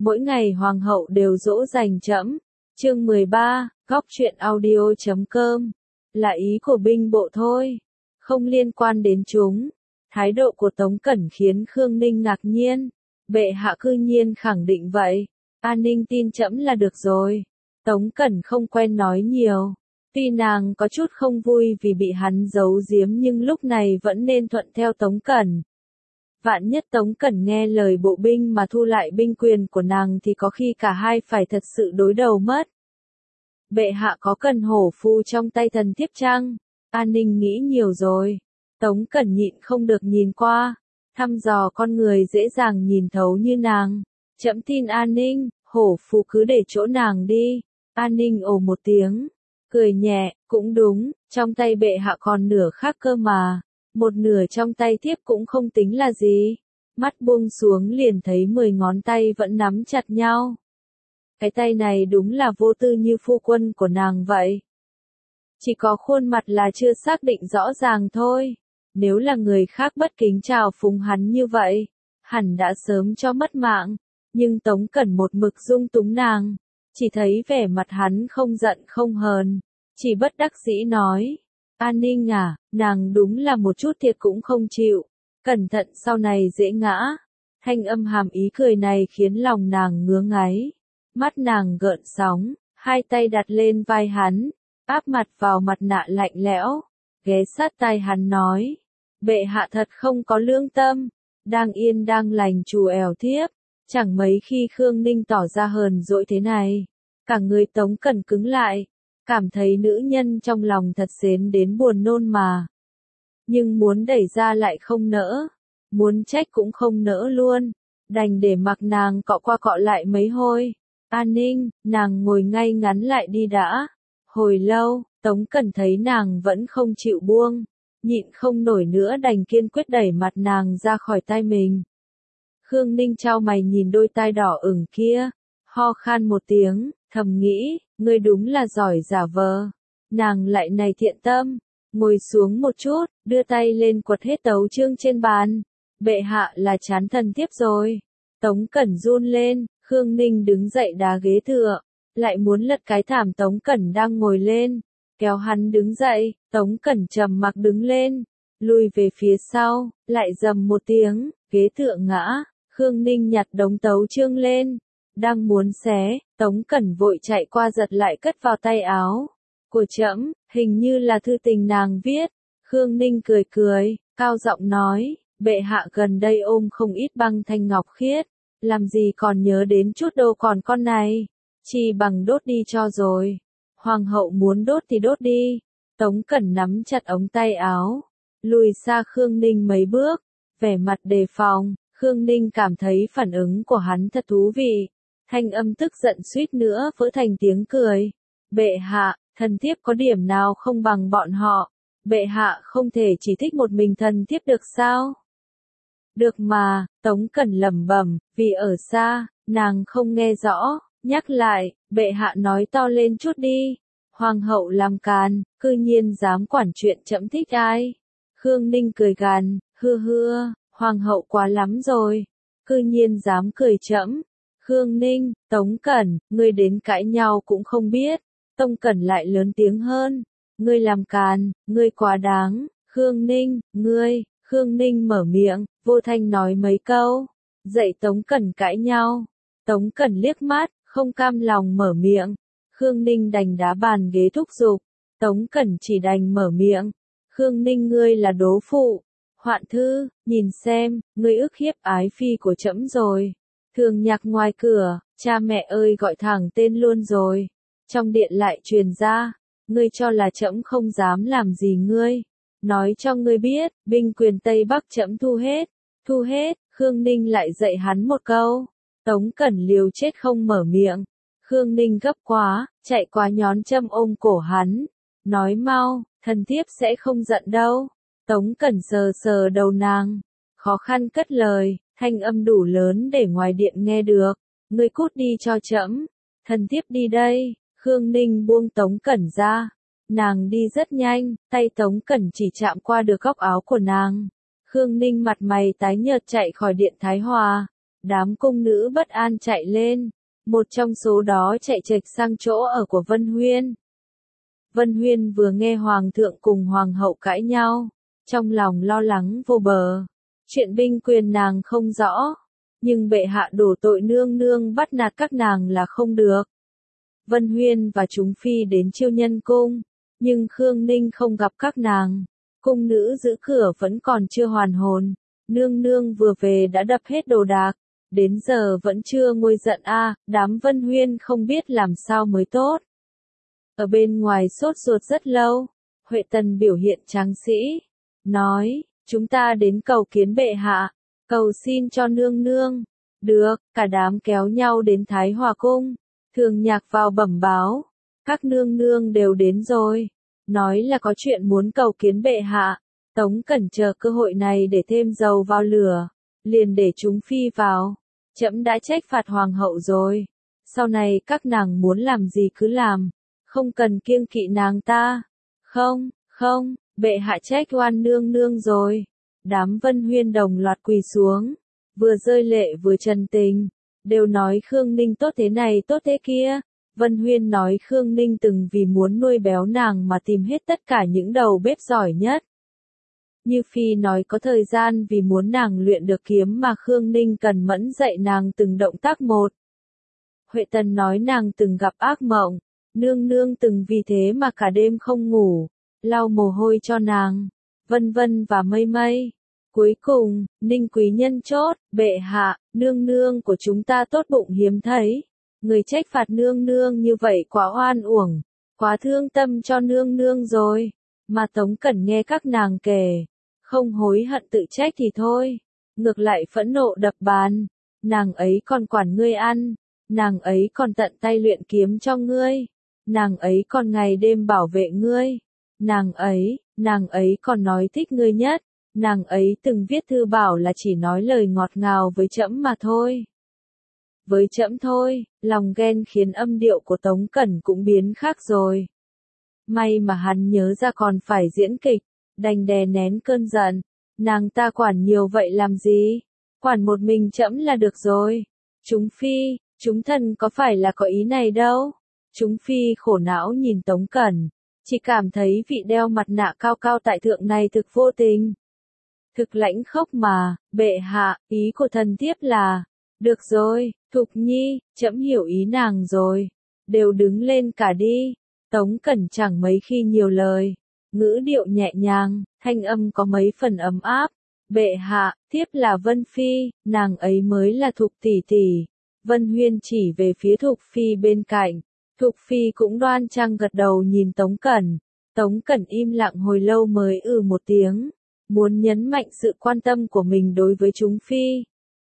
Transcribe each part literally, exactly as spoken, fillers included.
mỗi ngày hoàng hậu đều dỗ dành trẫm. Chương mười ba, góc truyện audio chấm com. Là ý của binh bộ thôi, không liên quan đến chúng. Thái độ của Tống Cẩn khiến Khương Ninh ngạc nhiên. Bệ hạ cư nhiên khẳng định vậy. An ninh tin trẫm là được rồi. Tống Cẩn không quen nói nhiều. Tuy nàng có chút không vui vì bị hắn giấu giếm nhưng lúc này vẫn nên thuận theo Tống Cẩn. Vạn nhất Tống Cẩn nghe lời bộ binh mà thu lại binh quyền của nàng thì có khi cả hai phải thật sự đối đầu mất. Bệ hạ có cần hổ phu trong tay thần thiếp chăng? An ninh nghĩ nhiều rồi. Tống Cẩn nhịn không được nhìn qua. Thăm dò con người dễ dàng nhìn thấu như nàng. Trẫm tin An ninh, hổ phu cứ để chỗ nàng đi. An ninh ồ một tiếng. Cười nhẹ, cũng đúng, trong tay bệ hạ còn nửa khác cơ mà. Một nửa trong tay thiếp cũng không tính là gì. Mắt buông xuống liền thấy mười ngón tay vẫn nắm chặt nhau. Cái tay này đúng là vô tư như phu quân của nàng vậy. Chỉ có khuôn mặt là chưa xác định rõ ràng thôi. Nếu là người khác bất kính chào phúng hắn như vậy, hẳn đã sớm cho mất mạng. Nhưng Tống Cẩn một mực dung túng nàng. Chỉ thấy vẻ mặt hắn không giận không hờn. Chỉ bất đắc dĩ nói. An ninh à, nàng đúng là một chút thiệt cũng không chịu. Cẩn thận sau này dễ ngã. Thanh âm hàm ý cười này khiến lòng nàng ngứa ngáy. Mắt nàng gợn sóng, hai tay đặt lên vai hắn, áp mặt vào mặt nạ lạnh lẽo, ghé sát tai hắn nói. Bệ hạ thật không có lương tâm, đang yên đang lành trù ẻo thiếp, chẳng mấy khi Khương Ninh tỏ ra hờn dỗi thế này. Cả người Tống Cẩn cứng lại, cảm thấy nữ nhân trong lòng thật xến đến buồn nôn mà. Nhưng muốn đẩy ra lại không nỡ, muốn trách cũng không nỡ luôn, đành để mặc nàng cọ qua cọ lại mấy hồi. An ninh, nàng ngồi ngay ngắn lại đi đã. Hồi lâu, Tống Cẩn thấy nàng vẫn không chịu buông, nhịn không nổi nữa đành kiên quyết đẩy mặt nàng ra khỏi tay mình. Khương Ninh chau mày nhìn đôi tai đỏ ửng kia, ho khan một tiếng, thầm nghĩ, ngươi đúng là giỏi giả vờ. Nàng lại này thiện tâm, ngồi xuống một chút, đưa tay lên quật hết tấu chương trên bàn. Bệ hạ là chán thần thiếp rồi. Tống Cẩn run lên. Khương Ninh đứng dậy đá ghế tựa, lại muốn lật cái thảm Tống Cẩn đang ngồi lên, kéo hắn đứng dậy. Tống Cẩn trầm mặc đứng lên, lùi về phía sau, lại rầm một tiếng, ghế tựa ngã. Khương Ninh nhặt đống tấu chương lên, đang muốn xé, Tống Cẩn vội chạy qua giật lại cất vào tay áo của trẫm, hình như là thư tình nàng viết. Khương Ninh cười cười, cao giọng nói, bệ hạ gần đây ôm không ít băng thanh ngọc khiết. Làm gì còn nhớ đến chút đâu còn con này, chỉ bằng đốt đi cho rồi. Hoàng hậu muốn đốt thì đốt đi. Tống Cẩn nắm chặt ống tay áo, lùi xa Khương Ninh mấy bước, vẻ mặt đề phòng. Khương Ninh cảm thấy phản ứng của hắn thật thú vị, thanh âm tức giận suýt nữa vỡ thành tiếng cười. Bệ hạ, thần thiếp có điểm nào không bằng bọn họ, bệ hạ không thể chỉ thích một mình thần thiếp được sao? Được mà, Tống Cẩn lẩm bẩm, vì ở xa, nàng không nghe rõ, nhắc lại, bệ hạ nói to lên chút đi. Hoàng hậu làm càn, cư nhiên dám quản chuyện trẫm thích ai. Khương Ninh cười gằn, hưa hưa, hoàng hậu quá lắm rồi, cư nhiên dám cười trẫm. Khương Ninh, Tống Cẩn, ngươi đến cãi nhau cũng không biết. Tống Cẩn lại lớn tiếng hơn, ngươi làm càn, ngươi quá đáng. Khương Ninh, ngươi. Khương Ninh mở miệng, vô thanh nói mấy câu, dạy Tống Cẩn cãi nhau. Tống Cẩn liếc mắt, không cam lòng mở miệng. Khương Ninh đành đá bàn ghế thúc giục. Tống Cẩn chỉ đành mở miệng. Khương Ninh ngươi là đố phụ. Hoạn thư, nhìn xem, ngươi ức hiếp ái phi của trẫm rồi. Thường nhạc ngoài cửa, cha mẹ ơi gọi thẳng tên luôn rồi. Trong điện lại truyền ra, ngươi cho là trẫm không dám làm gì ngươi. Nói cho ngươi biết, binh quyền Tây Bắc trẫm thu hết, thu hết. Khương Ninh lại dạy hắn một câu. Tống Cẩn liều chết không mở miệng. Khương Ninh gấp quá, chạy qua nhón châm ôm cổ hắn. Nói mau, thần thiếp sẽ không giận đâu. Tống Cẩn sờ sờ đầu nàng, khó khăn cất lời, thanh âm đủ lớn để ngoài điện nghe được. Ngươi cút đi cho trẫm, thần thiếp đi đây. Khương Ninh buông Tống Cẩn ra. Nàng đi rất nhanh, tay Tống Cẩn chỉ chạm qua được góc áo của nàng. Khương Ninh mặt mày tái nhợt chạy khỏi điện Thái Hòa. Đám cung nữ bất an chạy lên, một trong số đó chạy chệch sang chỗ ở của Vân Huyên. Vân Huyên vừa nghe Hoàng thượng cùng Hoàng hậu cãi nhau, trong lòng lo lắng vô bờ. Chuyện binh quyền nàng không rõ, nhưng bệ hạ đổ tội nương nương bắt nạt các nàng là không được. Vân Huyên và chúng phi đến Chiêu Nhân cung, nhưng Khương Ninh không gặp các nàng. Cung nữ giữ cửa vẫn còn chưa hoàn hồn, nương nương vừa về đã đập hết đồ đạc, đến giờ vẫn chưa nguôi giận a, à, đám Vân Huyên không biết làm sao mới tốt. Ở bên ngoài sốt ruột rất lâu, Huệ Tần biểu hiện tráng sĩ, nói, chúng ta đến cầu kiến bệ hạ, cầu xin cho nương nương. Được, cả đám kéo nhau đến Thái Hòa cung, Thường Nhạc vào bẩm báo, các nương nương đều đến rồi, nói là có chuyện muốn cầu kiến bệ hạ. Tống Cẩn chờ cơ hội này để thêm dầu vào lửa, liền để chúng phi vào. Trẫm đã trách phạt hoàng hậu rồi, sau này các nàng muốn làm gì cứ làm, không cần kiêng kỵ nàng ta. Không, không, bệ hạ trách oan nương nương rồi. Đám Vân Huyên đồng loạt quỳ xuống, vừa rơi lệ vừa trần tình, đều nói Khương Ninh tốt thế này tốt thế kia. Vân Huyên nói Khương Ninh từng vì muốn nuôi béo nàng mà tìm hết tất cả những đầu bếp giỏi nhất. Như Phi nói có thời gian vì muốn nàng luyện được kiếm mà Khương Ninh cần mẫn dạy nàng từng động tác một. Huệ Tần nói nàng từng gặp ác mộng, nương nương từng vì thế mà cả đêm không ngủ, lau mồ hôi cho nàng, vân vân và mây mây. Cuối cùng, Ninh quý nhân chốt, bệ hạ, nương nương của chúng ta tốt bụng hiếm thấy. Người trách phạt nương nương như vậy quá oan uổng, quá thương tâm cho nương nương rồi. Mà Tống Cẩn nghe các nàng kể, không hối hận tự trách thì thôi, ngược lại phẫn nộ đập bàn. Nàng ấy còn quản ngươi ăn, nàng ấy còn tận tay luyện kiếm cho ngươi, nàng ấy còn ngày đêm bảo vệ ngươi, nàng ấy, nàng ấy còn nói thích ngươi nhất, nàng ấy từng viết thư bảo là chỉ nói lời ngọt ngào với trẫm mà thôi. Với trẫm thôi, lòng ghen khiến âm điệu của Tống Cẩn cũng biến khác rồi. May mà hắn nhớ ra còn phải diễn kịch, đành đè nén cơn giận. Nàng ta quản nhiều vậy làm gì? Quản một mình trẫm là được rồi. Chúng phi, chúng thần có phải là có ý này đâu. Chúng phi khổ não nhìn Tống Cẩn, chỉ cảm thấy vị đeo mặt nạ cao cao tại thượng này thực vô tình. Thực lãnh khốc mà, bệ hạ, ý của thần thiếp là, được rồi, Thục Nhi, trẫm hiểu ý nàng rồi, đều đứng lên cả đi. Tống Cẩn chẳng mấy khi nhiều lời, ngữ điệu nhẹ nhàng, thanh âm có mấy phần ấm áp. Bệ hạ, thiếp là Vân Phi, nàng ấy mới là Thục tỷ tỷ. Vân Huyên chỉ về phía Thục Phi bên cạnh, Thục Phi cũng đoan trang gật đầu nhìn Tống Cẩn. Tống Cẩn im lặng hồi lâu mới ừ một tiếng, muốn nhấn mạnh sự quan tâm của mình đối với chúng phi.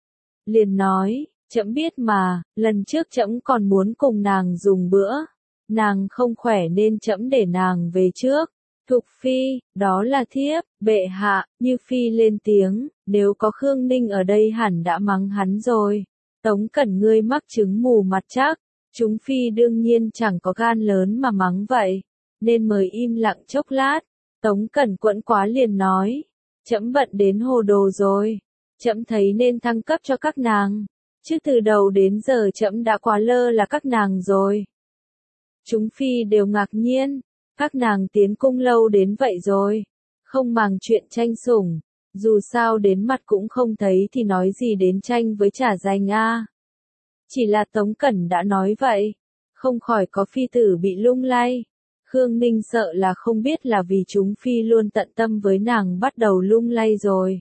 Liền nói, trẫm biết mà, lần trước trẫm còn muốn cùng nàng dùng bữa, nàng không khỏe nên trẫm để nàng về trước. Thục Phi, đó là thiếp, bệ hạ. Như Phi lên tiếng, nếu có Khương Ninh ở đây hẳn đã mắng hắn rồi. Tống Cẩn ngươi mắc chứng mù mặt chắc, chúng Phi đương nhiên chẳng có gan lớn mà mắng vậy, nên mời im lặng chốc lát. Tống Cẩn quẫn quá liền nói, trẫm bận đến hồ đồ rồi, trẫm thấy nên thăng cấp cho các nàng, chứ từ đầu đến giờ trẫm đã quá lơ là các nàng rồi. Chúng phi đều ngạc nhiên, các nàng tiến cung lâu đến vậy rồi, không màng chuyện tranh sủng, dù sao đến mặt cũng không thấy thì nói gì đến tranh với trả danh a. Chỉ là Tống Cẩn đã nói vậy, không khỏi có phi tử bị lung lay. Khương Ninh sợ là không biết là vì chúng phi luôn tận tâm với nàng bắt đầu lung lay rồi.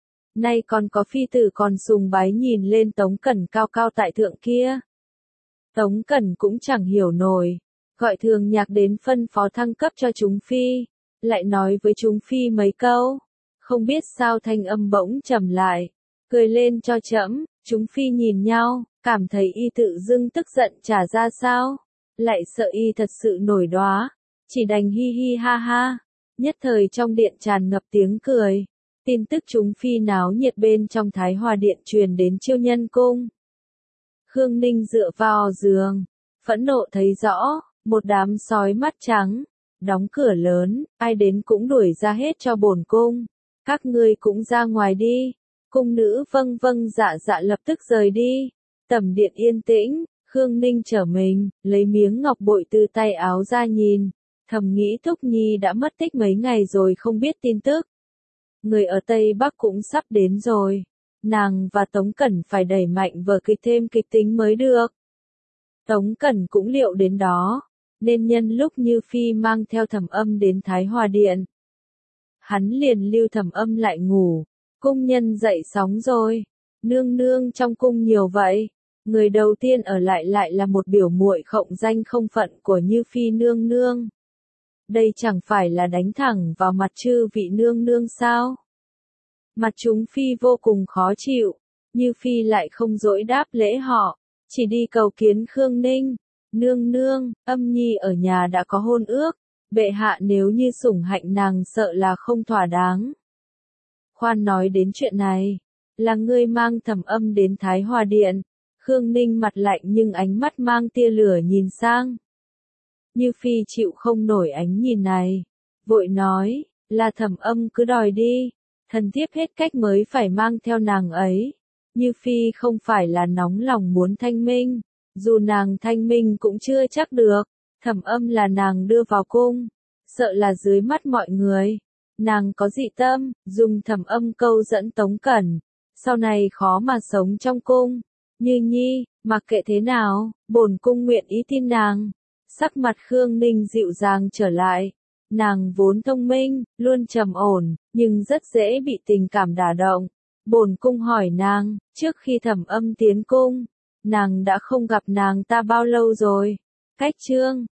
Nay còn có phi tử còn sùng bái nhìn lên Tống Cẩn cao cao tại thượng kia. Tống Cẩn cũng chẳng hiểu nổi, gọi Thường Nhạc đến phân phó thăng cấp cho chúng phi, lại nói với chúng phi mấy câu, không biết sao thanh âm bỗng trầm lại, cười lên cho trẫm. Chúng phi nhìn nhau, cảm thấy y tự dưng tức giận trả ra sao, lại sợ y thật sự nổi đoá, chỉ đành hi hi ha ha. Nhất thời trong điện tràn ngập tiếng cười. Tin tức chúng phi náo nhiệt bên trong Thái Hòa điện truyền đến Chiêu Nhân cung. Khương Ninh dựa vào giường, phẫn nộ thấy rõ, một đám sói mắt trắng, đóng cửa lớn, ai đến cũng đuổi ra hết cho bổn cung. Các ngươi cũng ra ngoài đi. Cung nữ vâng vâng dạ dạ lập tức rời đi. Tẩm điện yên tĩnh, Khương Ninh trở mình, lấy miếng ngọc bội từ tay áo ra nhìn, thầm nghĩ Thúc Nhi đã mất tích mấy ngày rồi không biết tin tức. Người ở Tây Bắc cũng sắp đến rồi. Nàng và Tống Cẩn phải đẩy mạnh vở kịch thêm kịch tính mới được. Tống Cẩn cũng liệu đến đó, nên nhân lúc Như Phi mang theo Thẩm Âm đến Thái Hòa Điện. Hắn liền lưu Thẩm Âm lại ngủ, cung nhân dậy sóng rồi, nương nương trong cung nhiều vậy. Người đầu tiên ở lại lại là một biểu muội khổng danh không phận của Như Phi nương nương. Đây chẳng phải là đánh thẳng vào mặt chư vị nương nương sao? Mặt chúng Phi vô cùng khó chịu, Như Phi lại không dỗi đáp lễ họ, chỉ đi cầu kiến Khương Ninh. Nương nương, Âm Nhi ở nhà đã có hôn ước, bệ hạ nếu như sủng hạnh nàng sợ là không thỏa đáng. Khoan nói đến chuyện này, là ngươi mang Thẩm Âm đến Thái Hòa Điện. Khương Ninh mặt lạnh nhưng ánh mắt mang tia lửa nhìn sang. Như Phi chịu không nổi ánh nhìn này, vội nói, là Thẩm Âm cứ đòi đi, thần thiếp hết cách mới phải mang theo nàng ấy. Như Phi không phải là nóng lòng muốn thanh minh, dù nàng thanh minh cũng chưa chắc được. Thẩm Âm là nàng đưa vào cung, sợ là dưới mắt mọi người, nàng có dị tâm, dùng Thẩm Âm câu dẫn Tống Cẩn, sau này khó mà sống trong cung. Như Nhi, mặc kệ thế nào, bổn cung nguyện ý tin nàng. Sắc mặt Khương Ninh dịu dàng trở lại. Nàng vốn thông minh, luôn trầm ổn, nhưng rất dễ bị tình cảm đả động. Bổn cung hỏi nàng, trước khi Thẩm Âm tiến cung, nàng đã không gặp nàng ta bao lâu rồi? Cách chương